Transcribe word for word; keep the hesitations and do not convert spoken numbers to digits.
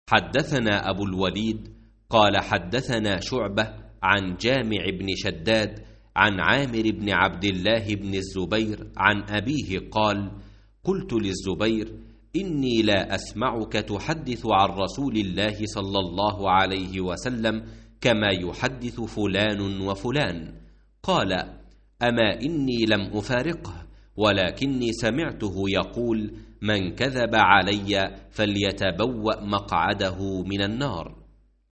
حدثنا أبو الوليد قال حدثنا شعبة عن جامع بن شداد عن عامر بن عبد الله بن الزبير عن أبيه قال: قلت للزبير: إني لا أسمعك تحدث عن رسول الله صلى الله عليه وسلم كما يحدث فلان وفلان. قال: أما إني لم أفارقه، ولكني سمعته يقول: من كذب علي فليتبوأ مقعده من النار.